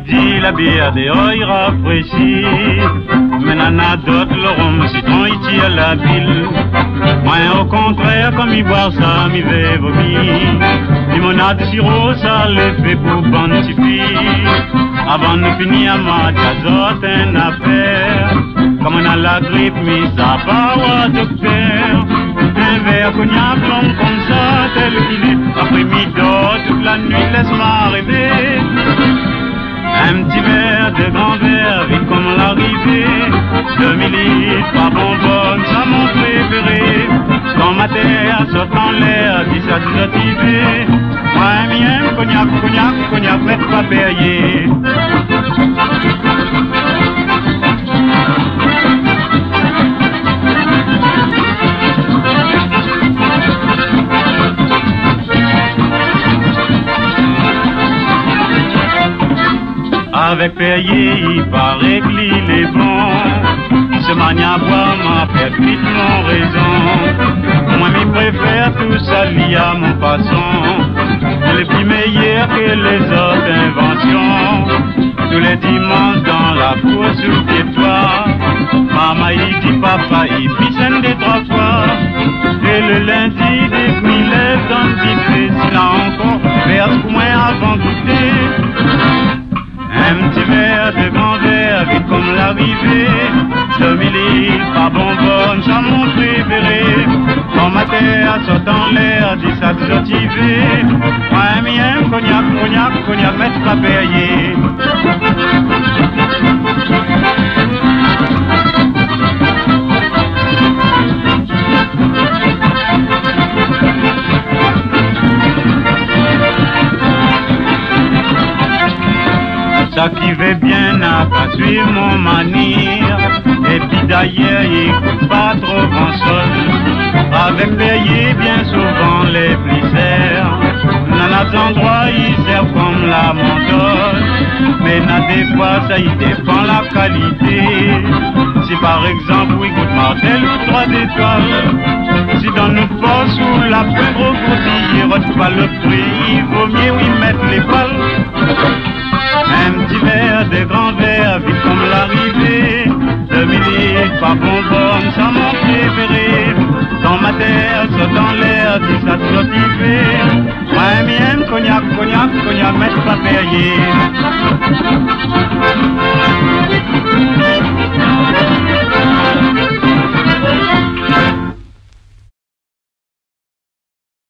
midi, la bière dehors il rafraîchit. Maintenant d'autres le rhum citron il tire la ville. Moi au contraire comme il boit ça m'y vais vomir. Limonade sirop ça le fait pour bantifier. Avant de finir ma cazotte une affaire. Comme on a la grippe mais ça va au docteur. Un verre cognac long comme ça tel qu'il est. Après midi toute la nuit laisse-moi rêver. Un petit verre de grand verre, vite comme l'arrivée. 2 millilitres, pas bonbonne, ça mon préféré. Quand ma terre saute en l'air, dit ça désactivé. Moi, mien, cognac, cognac, cognac, mais pas payé. Avec Perrier, il paraît que l'île est bon. Ce mania à boire m'a perfectement raison. Moi, je préfère tout ça lié à mon façon. Il est plus meilleur que les autres inventions. Tous les dimanches dans la cour sous le pied-toit. Maman, il dit papa, il piscine des 3 fois. Et le lundi, dès qu'il lève dans le buffet, s'il a encore verse pour moi avant de goûter. Un petit verre de grand verre, vite comme l'arrivée. 2 millilitres, pas bonbonne, ça mon préféré. Quand ma terre saute en l'air, dit ça désactivé. Moi, mien, cognac, cognac, cognac, mais pas payé. Ça qui va bien n'a pas suivre mon manière. Et puis d'ailleurs, il écoute pas trop grand sol. Avec Perrier, bien souvent les plissaires. Dans les endroits, ils servent comme la mandole. Mais dans des fois, ça y dépend la qualité. Si par exemple, il goûte Martel ou 3 étoiles. Si dans nos forces ou la plus gros goûtille, il retrouve pas le prix, il vaut mieux oui mettre les balles. Un petit verre de grand verre, vite comme l'arrivée. 2 millilitres, pas bonbonne, ça mon préféré. Dans ma terre, saute dans l'air, dit ça motivé. Moi, mien, cognac, cognac, cognac, mais pas payé.